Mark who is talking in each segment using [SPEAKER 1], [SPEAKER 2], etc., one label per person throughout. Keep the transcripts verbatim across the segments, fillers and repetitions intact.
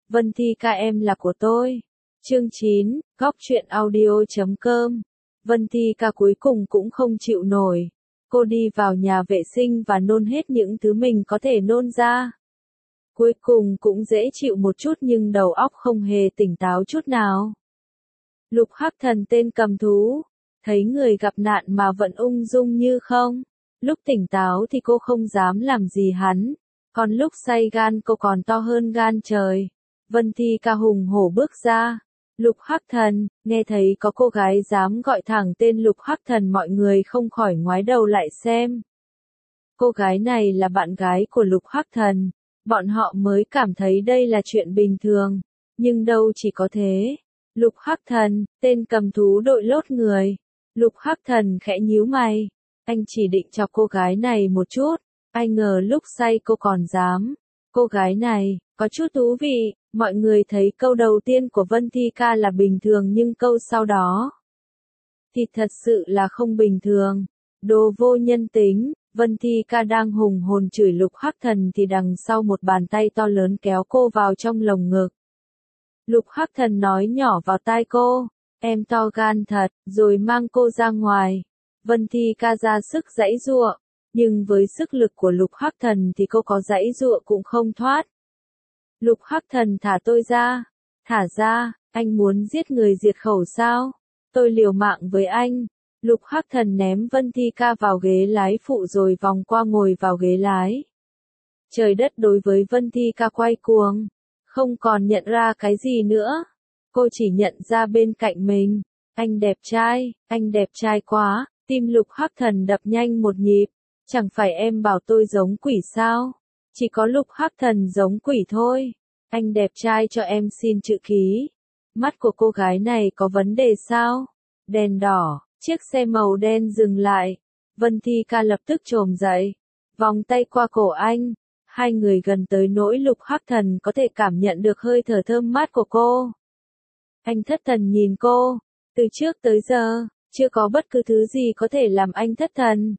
[SPEAKER 1] Vân Thi ca em là của tôi. Chương chín, góc truyện audio chấm com. Vân Thi ca cuối cùng cũng không chịu nổi. Cô đi vào nhà vệ sinh và nôn hết những thứ mình có thể nôn ra. Cuối cùng cũng dễ chịu một chút nhưng đầu óc không hề tỉnh táo chút nào. Lục Hắc Thần tên cầm thú, thấy người gặp nạn mà vẫn ung dung như không. Lúc tỉnh táo thì cô không dám làm gì hắn, còn lúc say gan cô còn to hơn gan trời. Vân Thi ca hùng hổ bước ra. Lục Hắc Thần, nghe thấy có cô gái dám gọi thẳng tên Lục Hắc Thần, mọi người không khỏi ngoái đầu lại xem. Cô gái này là bạn gái của Lục Hắc Thần, bọn họ mới cảm thấy đây là chuyện bình thường, nhưng đâu chỉ có thế. Lục Hắc Thần, tên cầm thú đội lốt người. Lục Hắc Thần khẽ nhíu mày, anh chỉ định chọc cô gái này một chút, ai ngờ lúc say cô còn dám. Cô gái này, có chút thú vị. Mọi người thấy câu đầu tiên của Vân Thi ca là bình thường nhưng câu sau đó thì thật sự là không bình thường. Đồ vô nhân tính. Vân Thi ca đang hùng hồn chửi Lục Hắc Thần thì đằng sau một bàn tay to lớn kéo cô vào trong lồng ngực. Lục Hắc Thần nói nhỏ vào tai cô, em to gan thật, rồi mang cô ra ngoài. Vân Thi ca ra sức giãy giụa, nhưng với sức lực của Lục Hắc Thần thì cô có giãy giụa cũng không thoát. Lục Hắc Thần thả tôi ra. Thả ra, anh muốn giết người diệt khẩu sao? Tôi liều mạng với anh. Lục Hắc Thần ném Vân Thi ca vào ghế lái phụ rồi vòng qua ngồi vào ghế lái. Trời đất đối với Vân Thi ca quay cuồng, không còn nhận ra cái gì nữa. Cô chỉ nhận ra bên cạnh mình, anh đẹp trai, anh đẹp trai quá. Tim Lục Hắc Thần đập nhanh một nhịp. Chẳng phải em bảo tôi giống quỷ sao? Chỉ có Lục Hắc Thần giống quỷ thôi. Anh đẹp trai cho em xin chữ ký. Mắt của cô gái này có vấn đề sao? Đèn đỏ, chiếc xe màu đen dừng lại. Vân Thi ca lập tức chồm dậy, vòng tay qua cổ anh. Hai người gần tới nỗi Lục Hắc Thần có thể cảm nhận được hơi thở thơm mát của cô. Anh thất thần nhìn cô. Từ trước tới giờ, chưa có bất cứ thứ gì có thể làm anh thất thần.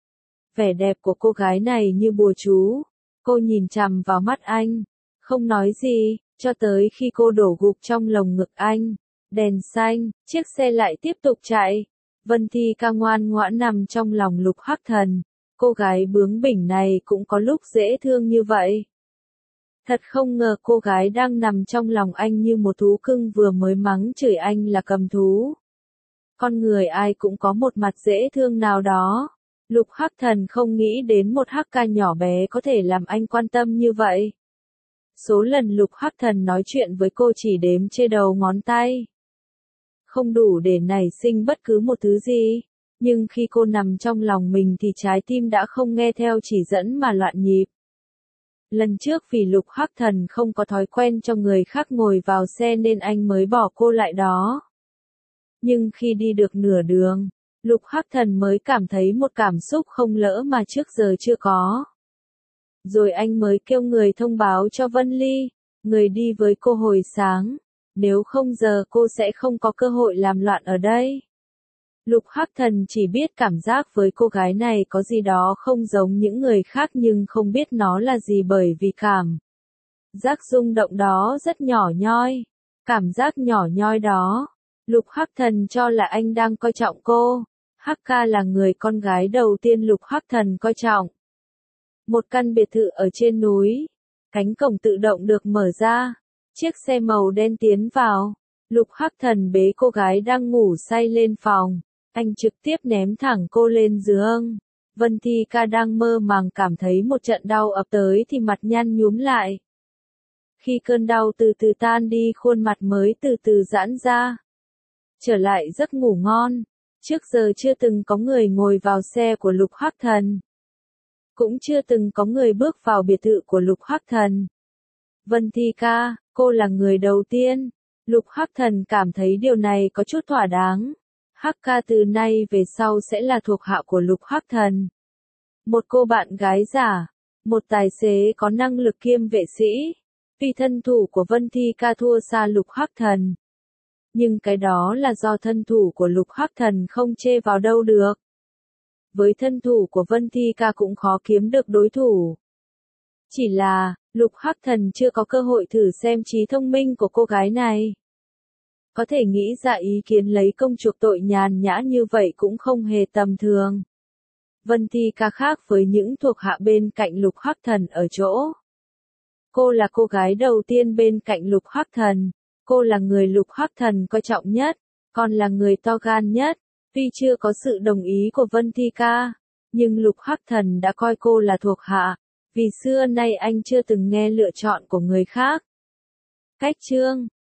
[SPEAKER 1] Vẻ đẹp của cô gái này như bùa chú. Cô nhìn chằm vào mắt anh, không nói gì, cho tới khi cô đổ gục trong lồng ngực anh. Đèn xanh, chiếc xe lại tiếp tục chạy. Vân Thi ca ngoan ngoãn nằm trong lòng Lục Hắc Thần. Cô gái bướng bỉnh này cũng có lúc dễ thương như vậy. Thật không ngờ cô gái đang nằm trong lòng anh như một thú cưng vừa mới mắng chửi anh là cầm thú. Con người ai cũng có một mặt dễ thương nào đó. Lục Hắc Thần không nghĩ đến một hắc ca nhỏ bé có thể làm anh quan tâm như vậy. Số lần Lục Hắc Thần nói chuyện với cô chỉ đếm trên đầu ngón tay. Không đủ để nảy sinh bất cứ một thứ gì. Nhưng khi cô nằm trong lòng mình thì trái tim đã không nghe theo chỉ dẫn mà loạn nhịp. Lần trước vì Lục Hắc Thần không có thói quen cho người khác ngồi vào xe nên anh mới bỏ cô lại đó. Nhưng khi đi được nửa đường, Lục Hắc Thần mới cảm thấy một cảm xúc không lỡ mà trước giờ chưa có. Rồi anh mới kêu người thông báo cho Vân Ly, người đi với cô hồi sáng. Nếu không giờ cô sẽ không có cơ hội làm loạn ở đây. Lục Hắc Thần chỉ biết cảm giác với cô gái này có gì đó không giống những người khác nhưng không biết nó là gì bởi vì cảm giác rung động đó rất nhỏ nhoi. Cảm giác nhỏ nhoi đó, Lục Hắc Thần cho là anh đang coi trọng cô. Hắc ca là người con gái đầu tiên Lục Hắc Thần coi trọng. Một căn biệt thự ở trên núi. Cánh cổng tự động được mở ra. Chiếc xe màu đen tiến vào. Lục Hắc Thần bế cô gái đang ngủ say lên phòng. Anh trực tiếp ném thẳng cô lên giường. Vân Thi ca đang mơ màng cảm thấy một trận đau ập tới thì mặt nhăn nhúm lại. Khi cơn đau từ từ tan đi khuôn mặt mới từ từ giãn ra. Trở lại giấc ngủ ngon. Trước giờ chưa từng có người ngồi vào xe của Lục Hắc Thần. Cũng chưa từng có người bước vào biệt thự của Lục Hắc Thần. Vân Thi ca, cô là người đầu tiên. Lục Hắc Thần cảm thấy điều này có chút thỏa đáng. Hắc ca từ nay về sau sẽ là thuộc hạ của Lục Hắc Thần. Một cô bạn gái giả, một tài xế có năng lực kiêm vệ sĩ. Vì thân thủ của Vân Thi ca thua xa Lục Hắc Thần. Nhưng cái đó là do thân thủ của Lục Hắc Thần không chê vào đâu được. Với thân thủ của Vân Thi ca cũng khó kiếm được đối thủ. Chỉ là, Lục Hắc Thần chưa có cơ hội thử xem trí thông minh của cô gái này. Có thể nghĩ ra ý kiến lấy công chuộc tội nhàn nhã như vậy cũng không hề tầm thường. Vân Thi Ca khác với những thuộc hạ bên cạnh Lục Hắc Thần ở chỗ. Cô là cô gái đầu tiên bên cạnh Lục Hắc Thần. Cô là người Lục Hắc Thần coi trọng nhất, còn là người to gan nhất. Tuy chưa có sự đồng ý của Vân Thi Ca, nhưng Lục Hắc Thần đã coi cô là thuộc hạ, vì xưa nay anh chưa từng nghe lựa chọn của người khác. Cách chương